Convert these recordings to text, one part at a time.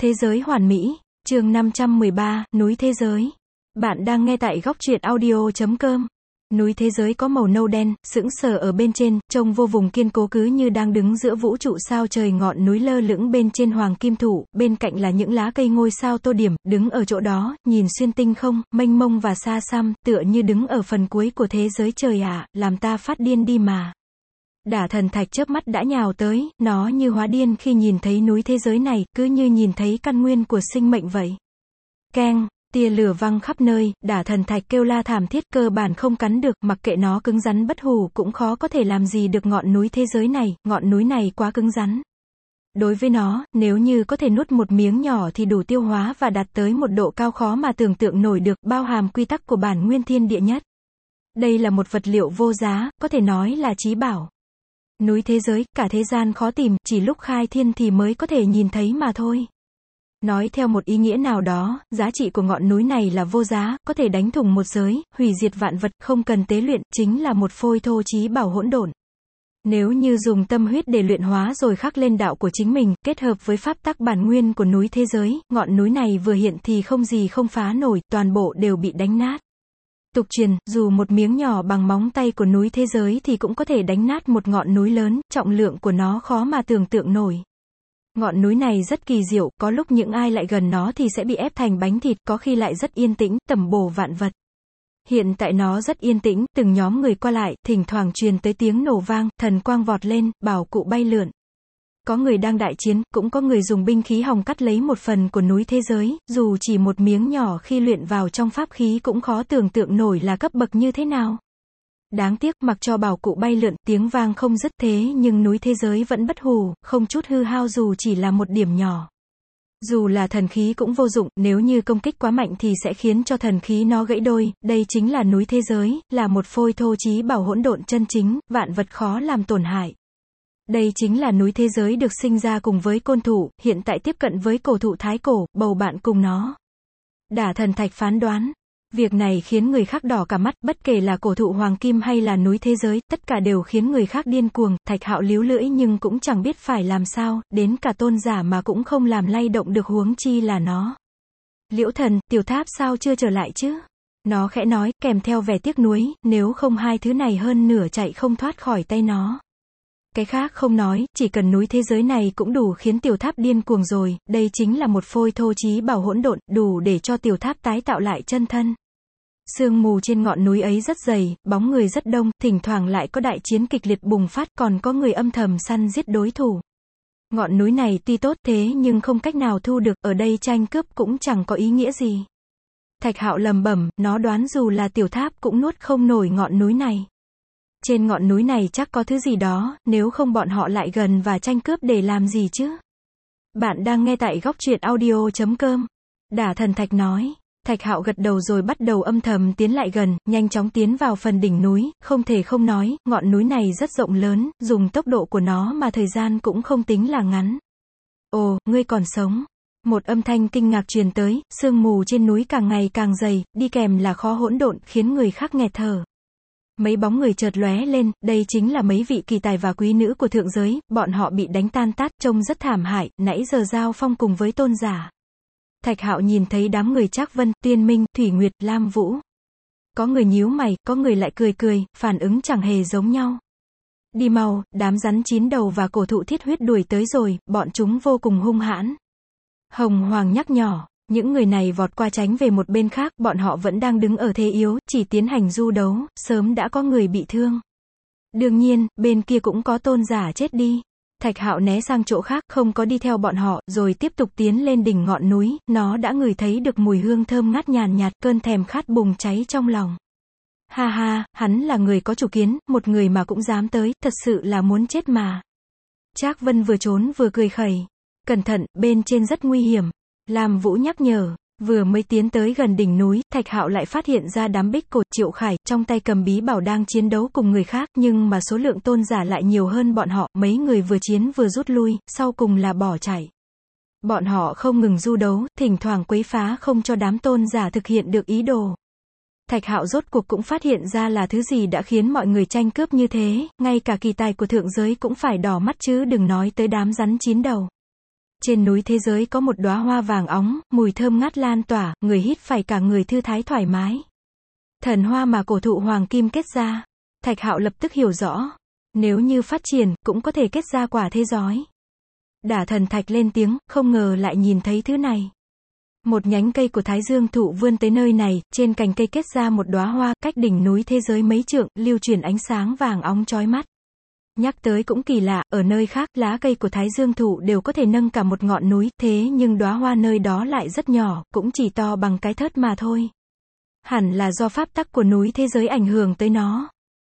Thế giới hoàn mỹ, chương 513, núi thế giới. Bạn đang nghe tại góc truyện audio.com. Núi thế giới có màu nâu đen, sững sờ ở bên trên, trông vô vùng kiên cố cứ như đang đứng giữa vũ trụ sao trời. Ngọn núi lơ lửng bên trên hoàng kim thụ, bên cạnh là những lá cây ngôi sao tô điểm, đứng ở chỗ đó, nhìn xuyên tinh không, mênh mông và xa xăm, tựa như đứng ở phần cuối của thế giới trời ạ, làm ta phát điên đi mà. Đả thần thạch chớp mắt đã nhào tới, nó như hóa điên khi nhìn thấy núi thế giới này, cứ như nhìn thấy căn nguyên của sinh mệnh vậy. Keng, tia lửa văng khắp nơi, đả thần thạch kêu la thảm thiết, cơ bản không cắn được, mặc kệ nó cứng rắn bất hủ cũng khó có thể làm gì được ngọn núi thế giới này, ngọn núi này quá cứng rắn. Đối với nó, nếu như có thể nuốt một miếng nhỏ thì đủ tiêu hóa và đạt tới một độ cao khó mà tưởng tượng nổi được, bao hàm quy tắc của bản nguyên thiên địa nhất. Đây là một vật liệu vô giá, có thể nói là chí bảo. Núi thế giới, cả thế gian khó tìm, chỉ lúc khai thiên thì mới có thể nhìn thấy mà thôi. Nói theo một ý nghĩa nào đó, giá trị của ngọn núi này là vô giá, có thể đánh thủng một giới, hủy diệt vạn vật, không cần tế luyện, chính là một phôi thô chí bảo hỗn độn. Nếu như dùng tâm huyết để luyện hóa rồi khắc lên đạo của chính mình, kết hợp với pháp tắc bản nguyên của núi thế giới, ngọn núi này vừa hiện thì không gì không phá nổi, toàn bộ đều bị đánh nát. Tục truyền, dù một miếng nhỏ bằng móng tay của núi thế giới thì cũng có thể đánh nát một ngọn núi lớn, trọng lượng của nó khó mà tưởng tượng nổi. Ngọn núi này rất kỳ diệu, có lúc những ai lại gần nó thì sẽ bị ép thành bánh thịt, có khi lại rất yên tĩnh, tẩm bổ vạn vật. Hiện tại nó rất yên tĩnh, từng nhóm người qua lại, thỉnh thoảng truyền tới tiếng nổ vang, thần quang vọt lên, bảo cụ bay lượn. Có người đang đại chiến, cũng có người dùng binh khí hòng cắt lấy một phần của núi thế giới, dù chỉ một miếng nhỏ khi luyện vào trong pháp khí cũng khó tưởng tượng nổi là cấp bậc như thế nào. Đáng tiếc, mặc cho bảo cụ bay lượn, tiếng vang không dứt thế nhưng núi thế giới vẫn bất hủ, không chút hư hao dù chỉ là một điểm nhỏ. Dù là thần khí cũng vô dụng, nếu như công kích quá mạnh thì sẽ khiến cho thần khí nó gãy đôi, đây chính là núi thế giới, là một phôi thô chí bảo hỗn độn chân chính, vạn vật khó làm tổn hại. Đây chính là núi thế giới được sinh ra cùng với côn thụ, hiện tại tiếp cận với cổ thụ thái cổ, bầu bạn cùng nó. Đả thần thạch phán đoán. Việc này khiến người khác đỏ cả mắt, bất kể là cổ thụ hoàng kim hay là núi thế giới, tất cả đều khiến người khác điên cuồng. Thạch Hạo líu lưỡi nhưng cũng chẳng biết phải làm sao, đến cả tôn giả mà cũng không làm lay động được, huống chi là nó. Liễu thần, tiểu tháp sao chưa trở lại chứ? Nó khẽ nói, kèm theo vẻ tiếc nuối, nếu không hai thứ này hơn nửa chạy không thoát khỏi tay nó. Cái khác không nói, chỉ cần núi thế giới này cũng đủ khiến tiểu tháp điên cuồng rồi, đây chính là một phôi thô chí bảo hỗn độn, đủ để cho tiểu tháp tái tạo lại chân thân. Sương mù trên ngọn núi ấy rất dày, bóng người rất đông, thỉnh thoảng lại có đại chiến kịch liệt bùng phát, còn có người âm thầm săn giết đối thủ. Ngọn núi này tuy tốt thế nhưng không cách nào thu được, ở đây tranh cướp cũng chẳng có ý nghĩa gì. Thạch Hạo lầm bẩm, nó đoán dù là tiểu tháp cũng nuốt không nổi ngọn núi này. Trên ngọn núi này chắc có thứ gì đó, nếu không bọn họ lại gần và tranh cướp để làm gì chứ? Bạn đang nghe tại góc truyện audio.com. Đả thần thạch nói. Thạch Hạo gật đầu rồi bắt đầu âm thầm tiến lại gần, nhanh chóng tiến vào phần đỉnh núi, không thể không nói, ngọn núi này rất rộng lớn, dùng tốc độ của nó mà thời gian cũng không tính là ngắn. Ồ, ngươi còn sống. Một âm thanh kinh ngạc truyền tới, sương mù trên núi càng ngày càng dày, đi kèm là khó hỗn độn, khiến người khác nghẹt thở. Mấy bóng người chợt lóe lên, đây chính là mấy vị kỳ tài và quý nữ của thượng giới, bọn họ bị đánh tan tác, trông rất thảm hại, nãy giờ giao phong cùng với tôn giả. Thạch Hạo nhìn thấy đám người Trác Vân, Tiên Minh, Thủy Nguyệt, Lam Vũ. Có người nhíu mày, có người lại cười cười, phản ứng chẳng hề giống nhau. Đi mau, đám rắn chín đầu và cổ thụ thiết huyết đuổi tới rồi, bọn chúng vô cùng hung hãn. Hồng Hoàng nhắc nhỏ. Những người này vọt qua tránh về một bên khác, bọn họ vẫn đang đứng ở thế yếu, chỉ tiến hành du đấu, sớm đã có người bị thương. Đương nhiên, bên kia cũng có tôn giả chết đi. Thạch Hạo né sang chỗ khác, không có đi theo bọn họ, rồi tiếp tục tiến lên đỉnh ngọn núi, nó đã ngửi thấy được mùi hương thơm ngát nhàn nhạt, cơn thèm khát bùng cháy trong lòng. Ha ha, hắn là người có chủ kiến, một người mà cũng dám tới, thật sự là muốn chết mà. Trác Vân vừa trốn vừa cười khẩy. Cẩn thận, bên trên rất nguy hiểm. Lam Vũ nhắc nhở, vừa mới tiến tới gần đỉnh núi, Thạch Hạo lại phát hiện ra đám bích cột Triệu Khải, trong tay cầm bí bảo đang chiến đấu cùng người khác, nhưng mà số lượng tôn giả lại nhiều hơn bọn họ, mấy người vừa chiến vừa rút lui, sau cùng là bỏ chạy. Bọn họ không ngừng du đấu, thỉnh thoảng quấy phá không cho đám tôn giả thực hiện được ý đồ. Thạch Hạo rốt cuộc cũng phát hiện ra là thứ gì đã khiến mọi người tranh cướp như thế, ngay cả kỳ tài của thượng giới cũng phải đỏ mắt chứ đừng nói tới đám rắn chín đầu. Trên núi thế giới có một đóa hoa vàng óng, mùi thơm ngát lan tỏa, người hít phải cả người thư thái thoải mái. Thần hoa mà cổ thụ hoàng kim kết ra. Thạch Hạo lập tức hiểu rõ. Nếu như phát triển, cũng có thể kết ra quả thế giói. Đả Thần Thạch lên tiếng, không ngờ lại nhìn thấy thứ này. Một nhánh cây của Thái Dương thụ vươn tới nơi này, trên cành cây kết ra một đóa hoa, cách đỉnh núi thế giới mấy trượng, lưu chuyển ánh sáng vàng óng chói mắt. Nhắc tới cũng kỳ lạ, ở nơi khác, lá cây của Thái Dương thụ đều có thể nâng cả một ngọn núi, thế nhưng đóa hoa nơi đó lại rất nhỏ, cũng chỉ to bằng cái thớt mà thôi. Hẳn là do pháp tắc của núi thế giới ảnh hưởng tới nó.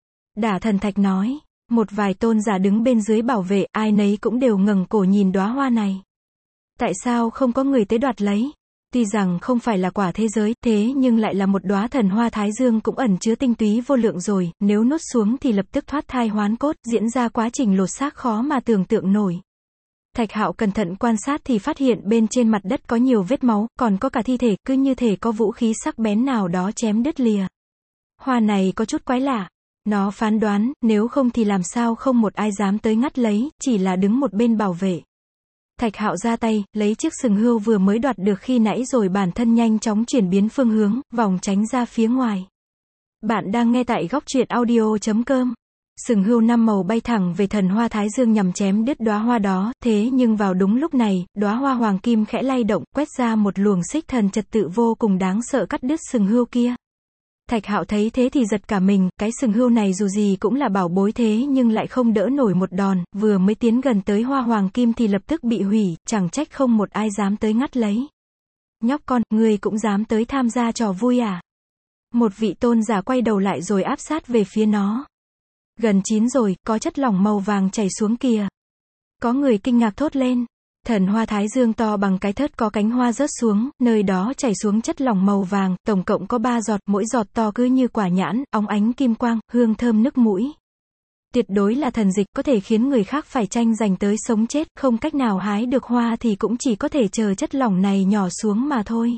Đả Thần Thạch nói. Một vài tôn giả đứng bên dưới bảo vệ, ai nấy cũng đều ngẩng cổ nhìn đóa hoa này. Tại sao không có người tới đoạt lấy? Tuy rằng không phải là quả thế giới, thế nhưng lại là một đóa thần hoa Thái Dương cũng ẩn chứa tinh túy vô lượng rồi, nếu nuốt xuống thì lập tức thoát thai hoán cốt, diễn ra quá trình lột xác khó mà tưởng tượng nổi. Thạch Hạo cẩn thận quan sát thì phát hiện bên trên mặt đất có nhiều vết máu, còn có cả thi thể, cứ như thể có vũ khí sắc bén nào đó chém đứt lìa. Hoa này có chút quái lạ. Nó phán đoán, nếu không thì làm sao không một ai dám tới ngắt lấy, chỉ là đứng một bên bảo vệ. Thạch Hạo ra tay, lấy chiếc sừng hươu vừa mới đoạt được khi nãy rồi bản thân nhanh chóng chuyển biến phương hướng, vòng tránh ra phía ngoài. Bạn đang nghe tại góc truyện audio.com. Sừng hươu năm màu bay thẳng về thần hoa Thái Dương nhằm chém đứt đóa hoa đó, thế nhưng vào đúng lúc này, đóa hoa hoàng kim khẽ lay động, quét ra một luồng xích thần trật tự vô cùng đáng sợ cắt đứt sừng hươu kia. Thạch Hạo thấy thế thì giật cả mình, cái sừng hươu này dù gì cũng là bảo bối thế nhưng lại không đỡ nổi một đòn, vừa mới tiến gần tới hoa hoàng kim thì lập tức bị hủy, chẳng trách không một ai dám tới ngắt lấy. Nhóc con, ngươi cũng dám tới tham gia trò vui à? Một vị tôn giả quay đầu lại rồi áp sát về phía nó. Gần chín rồi, có chất lỏng màu vàng chảy xuống kìa. Có người kinh ngạc thốt lên. Thần hoa Thái Dương to bằng cái thớt có cánh hoa rớt xuống, nơi đó chảy xuống chất lỏng màu vàng, tổng cộng có 3 giọt, mỗi giọt to cứ như quả nhãn, óng ánh kim quang, hương thơm nức mũi. Tuyệt đối là thần dịch, có thể khiến người khác phải tranh giành tới sống chết, không cách nào hái được hoa thì cũng chỉ có thể chờ chất lỏng này nhỏ xuống mà thôi.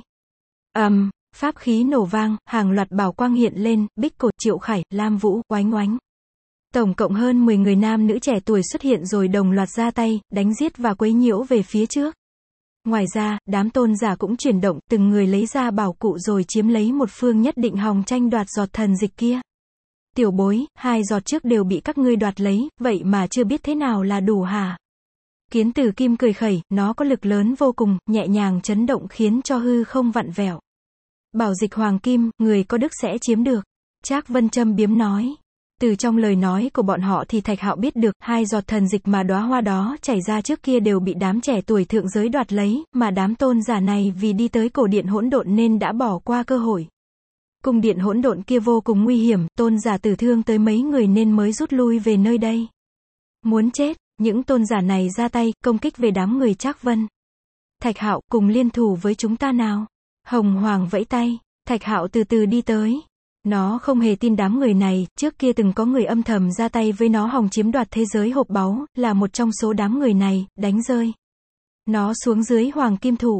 Pháp khí nổ vang, hàng loạt bảo quang hiện lên, Bích Cột, Triệu Khải, Lam Vũ, Oánh Oánh. Tổng cộng hơn 10 người nam nữ trẻ tuổi xuất hiện rồi đồng loạt ra tay, đánh giết và quấy nhiễu về phía trước. Ngoài ra, đám tôn giả cũng chuyển động, từng người lấy ra bảo cụ rồi chiếm lấy một phương nhất định hòng tranh đoạt giọt thần dịch kia. Tiểu bối, 2 giọt trước đều bị các ngươi đoạt lấy, vậy mà chưa biết thế nào là đủ hả? Kiến Tử Kim cười khẩy, nó có lực lớn vô cùng, nhẹ nhàng chấn động khiến cho hư không vặn vẹo. Bảo dịch hoàng kim, người có đức sẽ chiếm được. Trác Vân châm biếm nói. Từ trong lời nói của bọn họ thì Thạch Hạo biết được, 2 giọt thần dịch mà đóa hoa đó chảy ra trước kia đều bị đám trẻ tuổi thượng giới đoạt lấy, mà đám tôn giả này vì đi tới cổ điện hỗn độn nên đã bỏ qua cơ hội. Cung điện hỗn độn kia vô cùng nguy hiểm, tôn giả tử thương tới mấy người nên mới rút lui về nơi đây. Muốn chết, những tôn giả này ra tay, công kích về đám người Trác Vân. Thạch Hạo, cùng liên thủ với chúng ta nào. Hồng Hoàng vẫy tay, Thạch Hạo từ từ đi tới. Nó không hề tin đám người này, trước kia từng có người âm thầm ra tay với nó hòng chiếm đoạt thế giới hộp báu, là một trong số đám người này, đánh rơi nó xuống dưới hoàng kim thụ.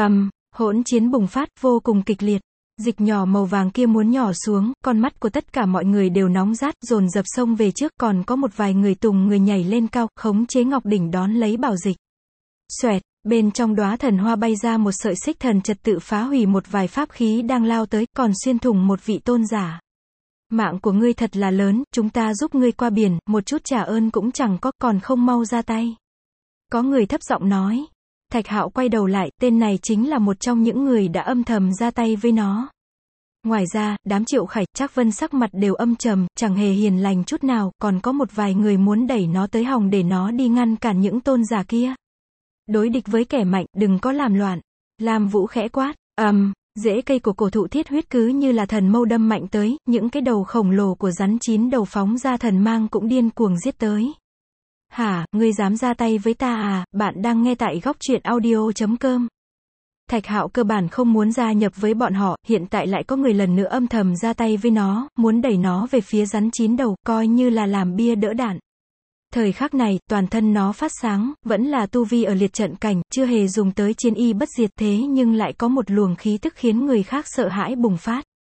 Hỗn chiến bùng phát, vô cùng kịch liệt. Dịch nhỏ màu vàng kia muốn nhỏ xuống, con mắt của tất cả mọi người đều nóng rát, dồn dập xông về trước, còn có một vài người tùng người nhảy lên cao, khống chế ngọc đỉnh đón lấy bảo dịch. Xoẹt, bên trong đóa thần hoa bay ra một sợi xích thần trật tự phá hủy một vài pháp khí đang lao tới, còn xuyên thủng một vị tôn giả. Mạng của ngươi thật là lớn, chúng ta giúp ngươi qua biển, một chút trả ơn cũng chẳng có, còn không mau ra tay. Có người thấp giọng nói. Thạch Hạo quay đầu lại, tên này chính là một trong những người đã âm thầm ra tay với nó. Ngoài ra, đám Triệu Khải, Trác Vân sắc mặt đều âm trầm, chẳng hề hiền lành chút nào, còn có một vài người muốn đẩy nó tới hòng để nó đi ngăn cản những tôn giả kia. Đối địch với kẻ mạnh, đừng có làm loạn. Lam Vũ khẽ quát, rễ cây của cổ thụ thiết huyết cứ như là thần mâu đâm mạnh tới, những cái đầu khổng lồ của rắn 9 đầu phóng ra thần mang cũng điên cuồng giết tới. Hả, ngươi dám ra tay với ta à? Bạn đang nghe tại góc truyện audio.com. Thạch Hạo cơ bản không muốn gia nhập với bọn họ, hiện tại lại có người lần nữa âm thầm ra tay với nó, muốn đẩy nó về phía rắn 9 đầu, coi như là làm bia đỡ đạn. Thời khắc này, toàn thân nó phát sáng, vẫn là tu vi ở liệt trận cảnh, chưa hề dùng tới chiến y bất diệt thế nhưng lại có một luồng khí tức khiến người khác sợ hãi bùng phát.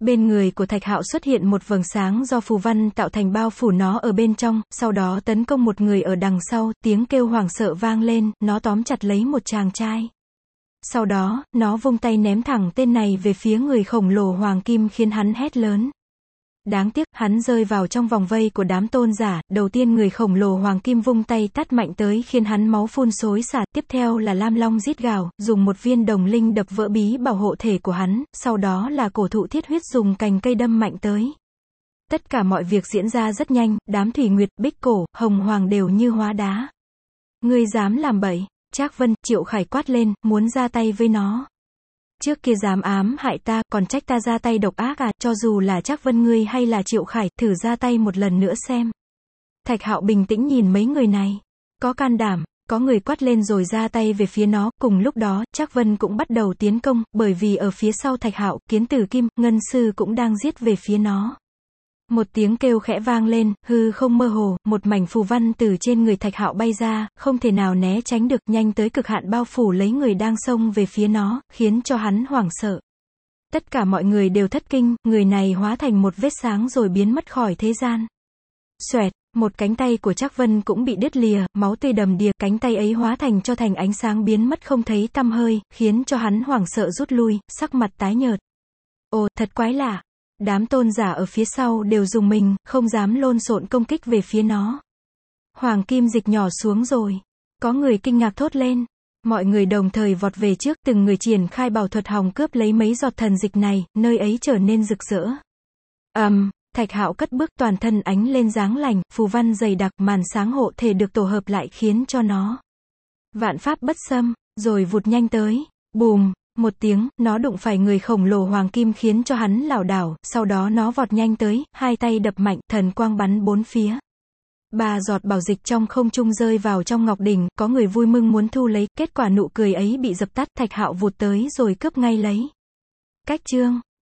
Bên người của Thạch Hạo xuất hiện một vầng sáng do phù văn tạo thành bao phủ nó ở bên trong, sau đó tấn công một người ở đằng sau, tiếng kêu hoảng sợ vang lên, nó tóm chặt lấy một chàng trai. Sau đó, nó vung tay ném thẳng tên này về phía người khổng lồ hoàng kim khiến hắn hét lớn. Đáng tiếc, hắn rơi vào trong vòng vây của đám tôn giả, đầu tiên người khổng lồ hoàng kim vung tay tát mạnh tới khiến hắn máu phun xối xả, tiếp theo là Lam Long rít gào, dùng một viên đồng linh đập vỡ bí bảo hộ thể của hắn, sau đó là cổ thụ thiết huyết dùng cành cây đâm mạnh tới. Tất cả mọi việc diễn ra rất nhanh, đám Thủy Nguyệt, Bích Cổ, Hồng Hoàng đều như hóa đá. Ngươi dám làm bậy? Trác Vân, Triệu Khải quát lên, muốn ra tay với nó. Trước kia dám ám hại ta, còn trách ta ra tay độc ác à, cho dù là Trác Vân ngươi hay là Triệu Khải, thử ra tay một lần nữa xem. Thạch Hạo bình tĩnh nhìn mấy người này. Có can đảm, có người quát lên rồi ra tay về phía nó, cùng lúc đó, Trác Vân cũng bắt đầu tiến công, bởi vì ở phía sau Thạch Hạo, Kiến Tử Kim, Ngân Sư cũng đang giết về phía nó. Một tiếng kêu khẽ vang lên, hư không mơ hồ, một mảnh phù văn từ trên người Thạch Hạo bay ra, không thể nào né tránh được, nhanh tới cực hạn bao phủ lấy người đang xông về phía nó, khiến cho hắn hoảng sợ. Tất cả mọi người đều thất kinh, người này hóa thành một vết sáng rồi biến mất khỏi thế gian. Xoẹt, một cánh tay của Trác Vân cũng bị đứt lìa, máu tươi đầm đìa, cánh tay ấy hóa thành cho thành ánh sáng biến mất không thấy tăm hơi, khiến cho hắn hoảng sợ rút lui, sắc mặt tái nhợt. Ồ, thật quái lạ. Đám tôn giả ở phía sau đều rùng mình, không dám lộn xộn công kích về phía nó. Hoàng kim dịch nhỏ xuống rồi. Có người kinh ngạc thốt lên. Mọi người đồng thời vọt về trước, từng người triển khai bảo thuật hòng cướp lấy mấy giọt thần dịch này, nơi ấy trở nên rực rỡ. Thạch Hạo cất bước, toàn thân ánh lên dáng lành, phù văn dày đặc, màn sáng hộ thể được tổ hợp lại khiến cho nó vạn pháp bất xâm, rồi vụt nhanh tới. Bùm, một tiếng, nó đụng phải người khổng lồ hoàng kim khiến cho hắn lảo đảo, sau đó nó vọt nhanh tới, hai tay đập mạnh, thần quang bắn bốn phía. 3 giọt bảo dịch trong không trung rơi vào trong ngọc đỉnh, có người vui mừng muốn thu lấy, kết quả nụ cười ấy bị dập tắt, Thạch Hạo vụt tới rồi cướp ngay lấy. Cách chương